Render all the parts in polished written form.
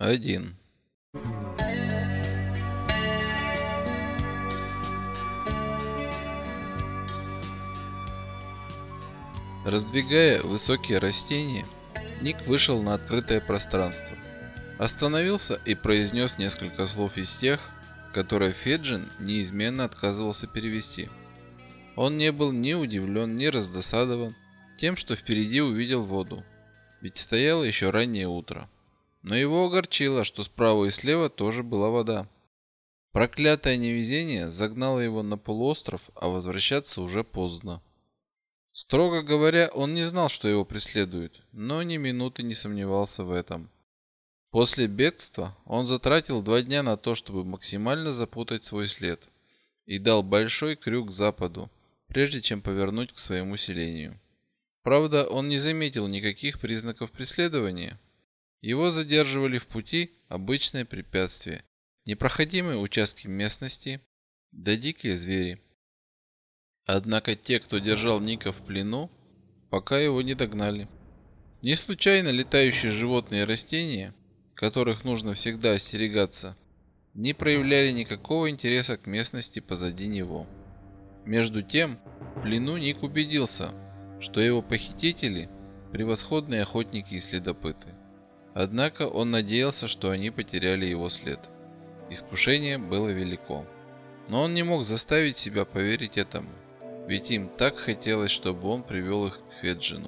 1. Раздвигая высокие растения, Ник вышел на открытое пространство. Остановился и произнес несколько слов из тех, которые Феджин неизменно отказывался перевести. Он не был ни удивлен, ни раздосадован тем, что впереди увидел воду, ведь стояло еще раннее утро. Но его огорчило, что справа и слева тоже была вода. Проклятое невезение загнало его на полуостров, а возвращаться уже поздно. Строго говоря, он не знал, что его преследуют, но ни минуты не сомневался в этом. После бегства он затратил 2 дня на то, чтобы максимально запутать свой след, и дал большой крюк к западу, прежде чем повернуть к своему селению. Правда, он не заметил никаких признаков преследования. Его задерживали в пути обычные препятствия, непроходимые участки местности, да дикие звери. Однако те, кто держал Ника в плену, пока его не догнали. Не случайно летающие животные и растения, которых нужно всегда остерегаться, не проявляли никакого интереса к местности позади него. Между тем, в плену Ник убедился, что его похитители – превосходные охотники и следопыты. Однако он надеялся, что они потеряли его след. Искушение было велико. Но он не мог заставить себя поверить этому, ведь им так хотелось, чтобы он привел их к Феджину.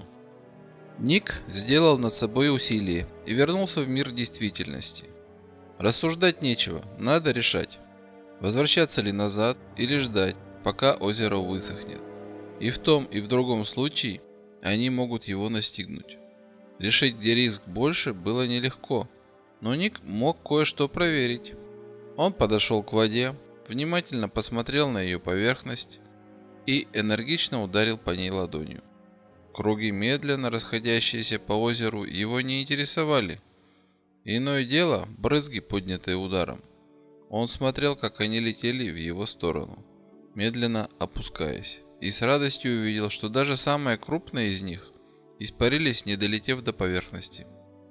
Ник сделал над собой усилие и вернулся в мир действительности. Рассуждать нечего, надо решать, возвращаться ли назад или ждать, пока озеро высохнет. И в том, и в другом случае они могут его настигнуть. Решить, где риск больше, было нелегко, но Ник мог кое-что проверить. Он подошел к воде, внимательно посмотрел на ее поверхность и энергично ударил по ней ладонью. Круги, медленно расходящиеся по озеру, его не интересовали. Иное дело – брызги, поднятые ударом. Он смотрел, как они летели в его сторону, медленно опускаясь, и с радостью увидел, что даже самые крупные из них испарились, не долетев до поверхности.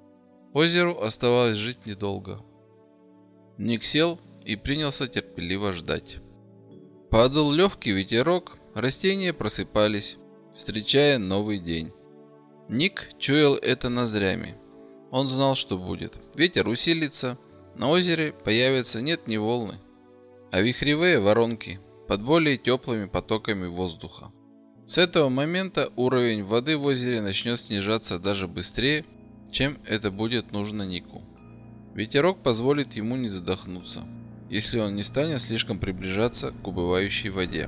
Озеру оставалось жить недолго. Ник сел и принялся терпеливо ждать. Подул легкий ветерок, растения просыпались, встречая новый день. Ник чуял это ноздрями. Он знал, что будет. Ветер усилится, на озере появятся нет не волны, а вихревые воронки под более теплыми потоками воздуха. С этого момента уровень воды в озере начнет снижаться даже быстрее, чем это будет нужно Нику. Ветерок позволит ему не задохнуться, если он не станет слишком приближаться к убывающей воде.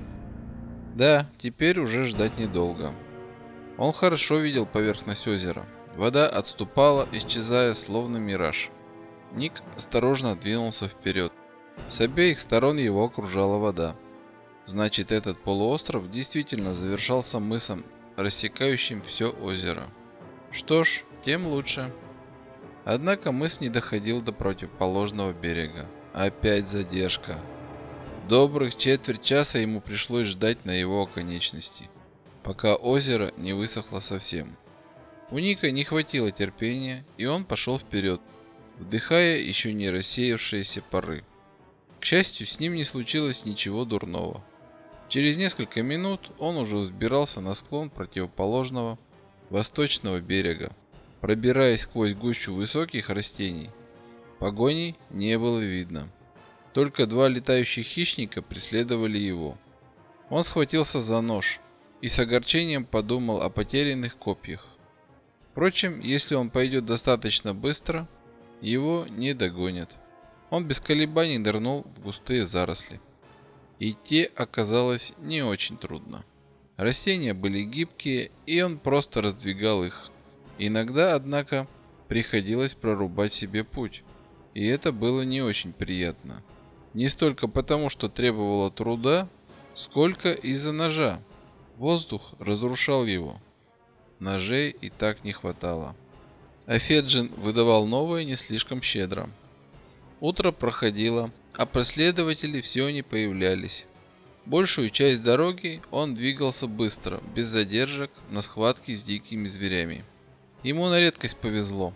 Да, теперь уже ждать недолго. Он хорошо видел поверхность озера. Вода отступала, исчезая, словно мираж. Ник осторожно двинулся вперед. С обеих сторон его окружала вода. Значит, этот полуостров действительно завершался мысом, рассекающим все озеро. Что ж, тем лучше. Однако мыс не доходил до противоположного берега. Опять задержка. Добрых четверть часа ему пришлось ждать на его оконечности, пока озеро не высохло совсем. У Ника не хватило терпения, и он пошел вперед, вдыхая еще не рассеявшиеся пары. К счастью, с ним не случилось ничего дурного. Через несколько минут он уже взбирался на склон противоположного восточного берега, пробираясь сквозь гущу высоких растений. Погоней не было видно. Только 2 летающих хищника преследовали его. Он схватился за нож и с огорчением подумал о потерянных копьях. Впрочем, если он пойдет достаточно быстро, его не догонят. Он без колебаний нырнул в густые заросли. Идти оказалось не очень трудно. Растения были гибкие, и он просто раздвигал их. Иногда, однако, приходилось прорубать себе путь, и это было не очень приятно. Не столько потому, что требовало труда, сколько из-за ножа. Воздух разрушал его. Ножей и так не хватало. А Феджин выдавал новые не слишком щедро. Утро проходило, а преследователи все не появлялись. Большую часть дороги он двигался быстро, без задержек, на схватки с дикими зверями. Ему на редкость повезло.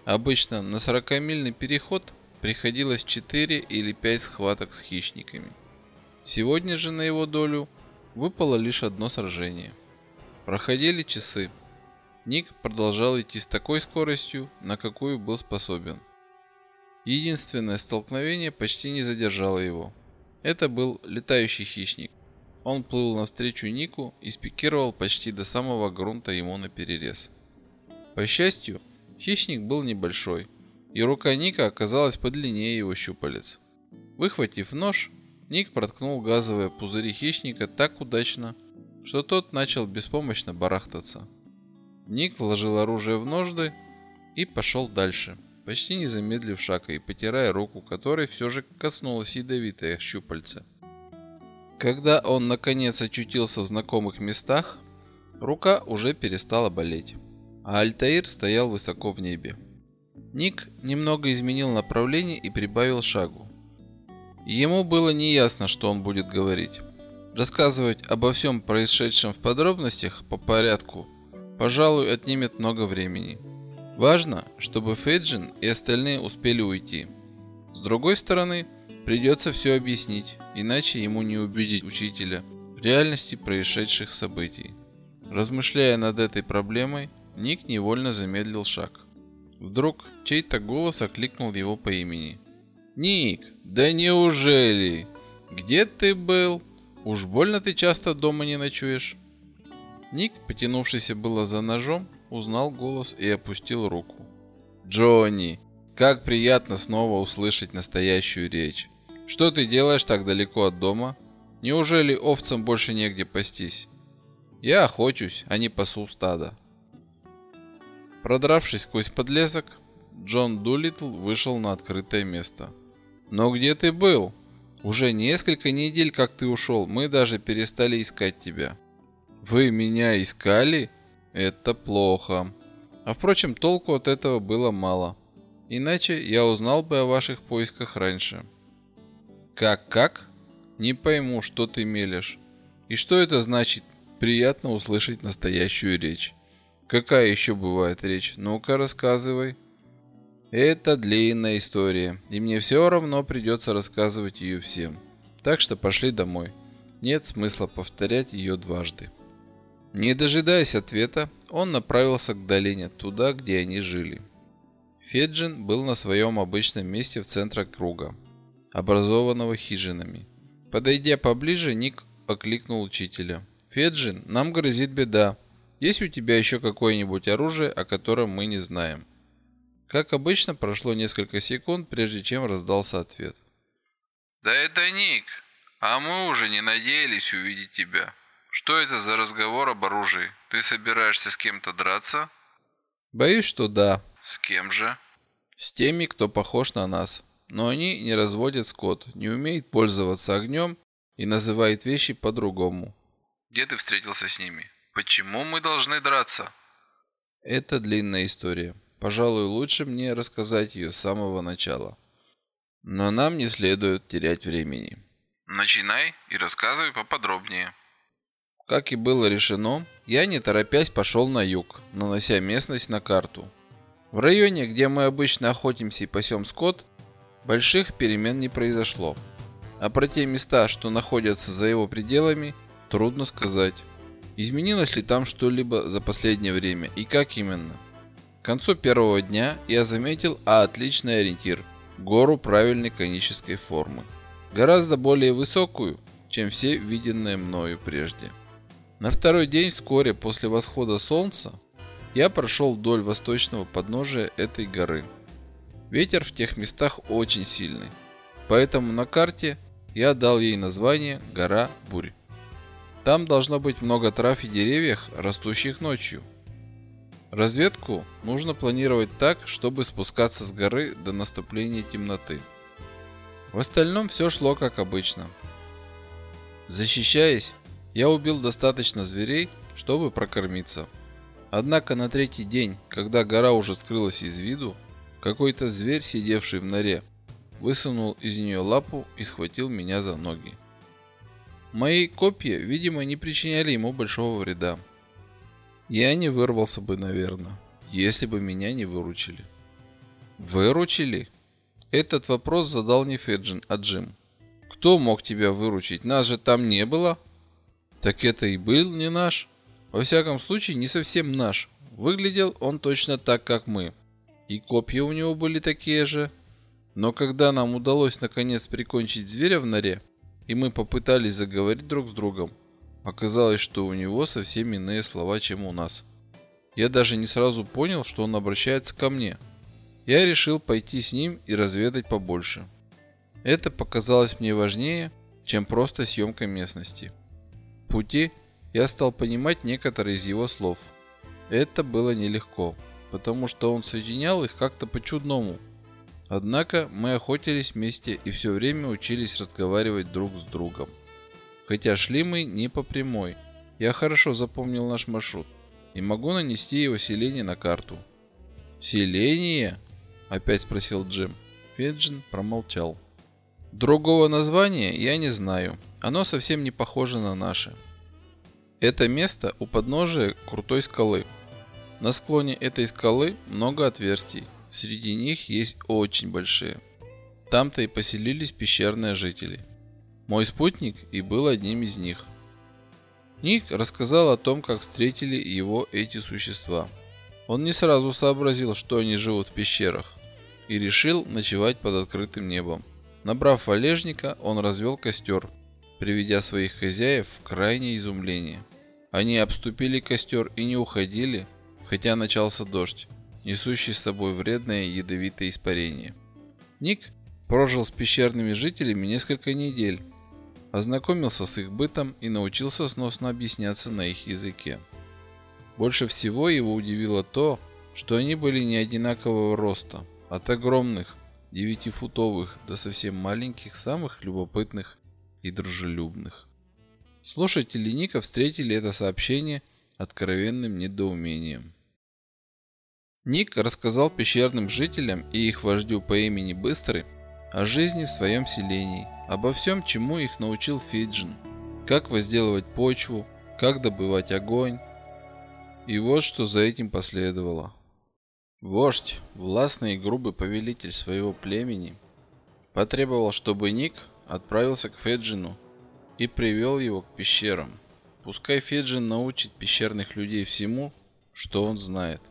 Обычно на 40-мильный переход приходилось 4 или 5 схваток с хищниками. Сегодня же на его долю выпало лишь одно сражение. Проходили часы. Ник продолжал идти с такой скоростью, на какую был способен. Единственное столкновение почти не задержало его. Это был летающий хищник. Он плыл навстречу Нику и спикировал почти до самого грунта ему наперерез. По счастью, хищник был небольшой, и рука Ника оказалась подлиннее его щупалец. Выхватив нож, Ник проткнул газовые пузыри хищника так удачно, что тот начал беспомощно барахтаться. Ник вложил оружие в ножны и пошел дальше, почти не замедлив шага и потирая руку, которой все же коснулось ядовитое щупальце. Когда он наконец очутился в знакомых местах, рука уже перестала болеть, а Альтаир стоял высоко в небе. Ник немного изменил направление и прибавил шагу. Ему было неясно, что он будет говорить. Рассказывать обо всем происшедшем в подробностях по порядку, пожалуй, отнимет много времени. Важно, чтобы Феджин и остальные успели уйти. С другой стороны, придется все объяснить, иначе ему не убедить учителя в реальности происшедших событий. Размышляя над этой проблемой, Ник невольно замедлил шаг. Вдруг чей-то голос окликнул его по имени. «Ник, да неужели? Где ты был? Уж больно ты часто дома не ночуешь». Ник, потянувшийся было за ножом, узнал голос и опустил руку. «Джонни, как приятно снова услышать настоящую речь. Что ты делаешь так далеко от дома? Неужели овцам больше негде пастись?» «Я охочусь, а не пасу стадо». Продравшись сквозь подлесок, Джон Дулиттл вышел на открытое место. «Но где ты был? Уже несколько недель, как ты ушел, мы даже перестали искать тебя». «Вы меня искали? Это плохо. А впрочем, толку от этого было мало. Иначе я узнал бы о ваших поисках раньше». «Как? Не пойму, что ты мелешь. И что это значит приятно услышать настоящую речь? Какая еще бывает речь? Ну-ка, рассказывай». «Это длинная история, и мне все равно придется рассказывать ее всем. Так что пошли домой. Нет смысла повторять ее дважды». Не дожидаясь ответа, он направился к долине, туда, где они жили. Феджин был на своем обычном месте в центре круга, образованного хижинами. Подойдя поближе, Ник окликнул учителя. «Феджин, нам грозит беда. Есть у тебя еще какое-нибудь оружие, о котором мы не знаем?» Как обычно, прошло несколько секунд, прежде чем раздался ответ. «Да это Ник, а мы уже не надеялись увидеть тебя. Что это за разговор об оружии? Ты собираешься с кем-то драться?» «Боюсь, что да». «С кем же?» «С теми, кто похож на нас. Но они не разводят скот, не умеют пользоваться огнем и называют вещи по-другому». «Где ты встретился с ними? Почему мы должны драться?» «Это длинная история. Пожалуй, лучше мне рассказать ее с самого начала. Но нам не следует терять времени». «Начинай и рассказывай поподробнее». Как и было решено, я не торопясь пошел на юг, нанося местность на карту. В районе, где мы обычно охотимся и пасем скот, больших перемен не произошло. А про те места, что находятся за его пределами, трудно сказать. Изменилось ли там что-либо за последнее время и как именно? К концу первого дня я заметил отличный ориентир – гору правильной конической формы. Гораздо более высокую, чем все виденные мною прежде. На второй день вскоре после восхода солнца я прошел вдоль восточного подножия этой горы. Ветер в тех местах очень сильный, поэтому на карте я дал ей название «Гора Бурь». Там должно быть много трав и деревьев, растущих ночью. Разведку нужно планировать так, чтобы спускаться с горы до наступления темноты. В остальном все шло как обычно. Защищаясь, я убил достаточно зверей, чтобы прокормиться. Однако на третий день, когда гора уже скрылась из виду, какой-то зверь, сидевший в норе, высунул из нее лапу и схватил меня за ноги. Мои копья, видимо, не причиняли ему большого вреда. Я не вырвался бы, наверное, если бы меня не выручили. Выручили? Этот вопрос задал не Феджин, а Джим. Кто мог тебя выручить? Нас же там не было. Так это и был не наш. Во всяком случае, не совсем наш. Выглядел он точно так, как мы. И копья у него были такие же. Но когда нам удалось наконец прикончить зверя в норе, и мы попытались заговорить друг с другом, оказалось, что у него совсем иные слова, чем у нас. Я даже не сразу понял, что он обращается ко мне. Я решил пойти с ним и разведать побольше. Это показалось мне важнее, чем просто съемка местности. В пути я стал понимать некоторые из его слов. Это было нелегко, потому что он соединял их как-то по-чудному. Однако мы охотились вместе и все время учились разговаривать друг с другом. Хотя шли мы не по прямой. Я хорошо запомнил наш маршрут и могу нанести его селение на карту. «Селение?» – опять спросил Джим. Феджин промолчал. «Другого названия я не знаю. Оно совсем не похоже на наше. Это место у подножия крутой скалы. На склоне этой скалы много отверстий. Среди них есть очень большие. Там-то и поселились пещерные жители. Мой спутник и был одним из них». Ник рассказал о том, как встретили его эти существа. Он не сразу сообразил, что они живут в пещерах, и решил ночевать под открытым небом. Набрав валежника, он развел костер, приведя своих хозяев в крайнее изумление. Они обступили костер и не уходили, хотя начался дождь, несущий с собой вредное ядовитое испарение. Ник прожил с пещерными жителями несколько недель, ознакомился с их бытом и научился сносно объясняться на их языке. Больше всего его удивило то, что они были не одинакового роста, от огромных, 9-футовых до совсем маленьких, самых любопытных и дружелюбных. Слушатели Ника встретили это сообщение откровенным недоумением. Ник рассказал пещерным жителям и их вождю по имени Быстрый о жизни в своем селении, обо всем, чему их научил Феджин, как возделывать почву, как добывать огонь. И вот что за этим последовало. Вождь, властный и грубый повелитель своего племени, потребовал, чтобы Ник отправился к Феджину и привел его к пещерам. Пускай Феджин научит пещерных людей всему, что он знает.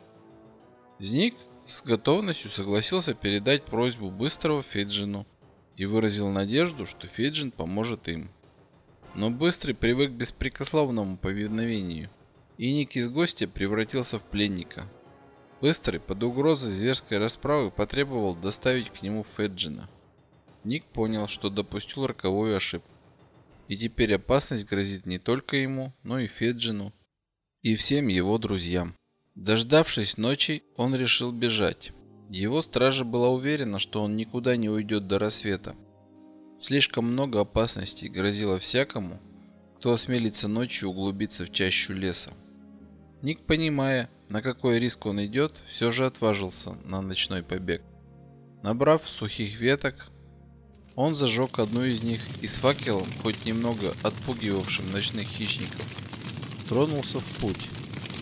Ник с готовностью согласился передать просьбу Быстрого Феджину и выразил надежду, что Феджин поможет им. Но Быстрый привык к беспрекословному повиновению, и Ник из гостя превратился в пленника. Быстрый под угрозой зверской расправы потребовал доставить к нему Феджина. Ник понял, что допустил роковую ошибку, и теперь опасность грозит не только ему, но и Феджину, и всем его друзьям. Дождавшись ночи, он решил бежать. Его стража была уверена, что он никуда не уйдет до рассвета. Слишком много опасностей грозило всякому, кто осмелится ночью углубиться в чащу леса. Ник, понимая, на какой риск он идет, все же отважился на ночной побег. Набрав сухих веток, он зажег одну из них и с факелом, хоть немного отпугивавшим ночных хищников, тронулся в путь.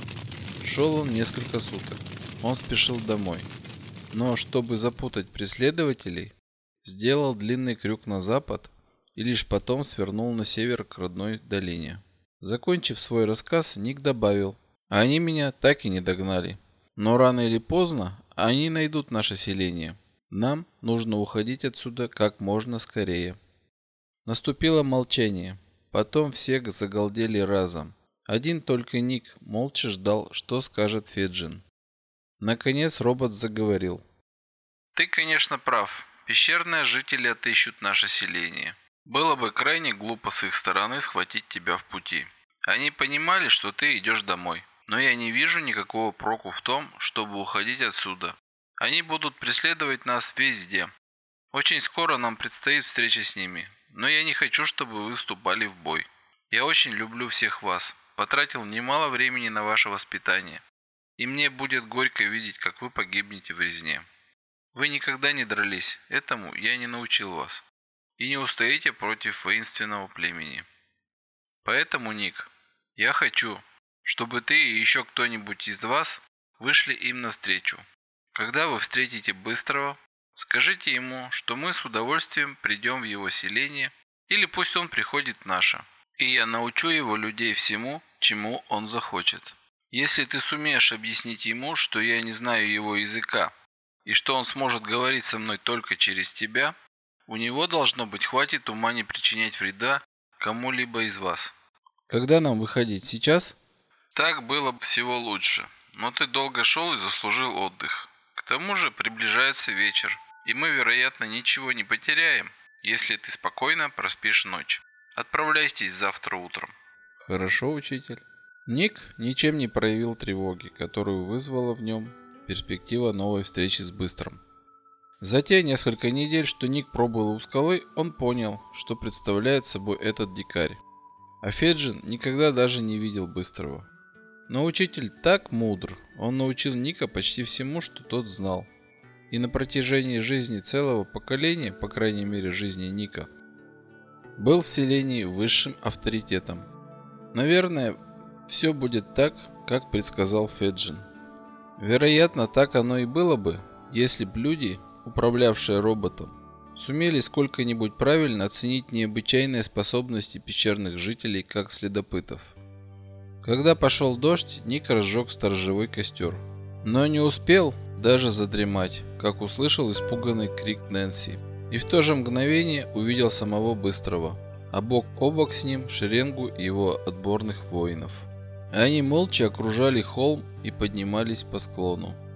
Шел он несколько суток. Он спешил домой. Но чтобы запутать преследователей, сделал длинный крюк на запад и лишь потом свернул на север к родной долине. Закончив свой рассказ, Ник добавил: «Они меня так и не догнали. Но рано или поздно они найдут наше селение. Нам нужно уходить отсюда как можно скорее». Наступило молчание. Потом все загалдели разом. Один только Ник молча ждал, что скажет Феджин. Наконец робот заговорил. «Ты, конечно, прав. Пещерные жители отыщут наше селение. Было бы крайне глупо с их стороны схватить тебя в пути. Они понимали, что ты идешь домой. Но я не вижу никакого проку в том, чтобы уходить отсюда. Они будут преследовать нас везде. Очень скоро нам предстоит встреча с ними. Но я не хочу, чтобы вы вступали в бой. Я очень люблю всех вас. Потратил немало времени на ваше воспитание. И мне будет горько видеть, как вы погибнете в резне. Вы никогда не дрались, этому я не научил вас. И не устоите против воинственного племени. Поэтому, Ник, я хочу, чтобы ты и еще кто-нибудь из вас вышли им навстречу. Когда вы встретите Быстрого, скажите ему, что мы с удовольствием придем в его селение, или пусть он приходит в наше, и я научу его людей всему, чему он захочет. Если ты сумеешь объяснить ему, что я не знаю его языка, и что он сможет говорить со мной только через тебя, у него должно быть хватит ума не причинять вреда кому-либо из вас. Когда нам выходить? Сейчас? Так было бы всего лучше, но ты долго шел и заслужил отдых. К тому же приближается вечер, и мы, вероятно, ничего не потеряем, если ты спокойно проспишь ночь. Отправляйтесь завтра утром. Хорошо, учитель. Ник ничем не проявил тревоги, которую вызвала в нем перспектива новой встречи с Быстрым. За те несколько недель, что Ник пробыл у скалы, он понял, что представляет собой этот дикарь. А Феджин никогда даже не видел Быстрого. Но учитель так мудр, он научил Ника почти всему, что тот знал. И на протяжении жизни целого поколения, по крайней мере жизни Ника, был в селении высшим авторитетом. Наверное, все будет так, как предсказал Феджин. Вероятно, так оно и было бы, если б люди, управлявшие роботом, сумели сколько-нибудь правильно оценить необычайные способности пещерных жителей как следопытов. Когда пошел дождь, Ник разжег сторожевой костер, но не успел даже задремать, как услышал испуганный крик Нэнси, и в то же мгновение увидел самого Быстрого, а бок о бок с ним шеренгу его отборных воинов. Они молча окружали холм и поднимались по склону.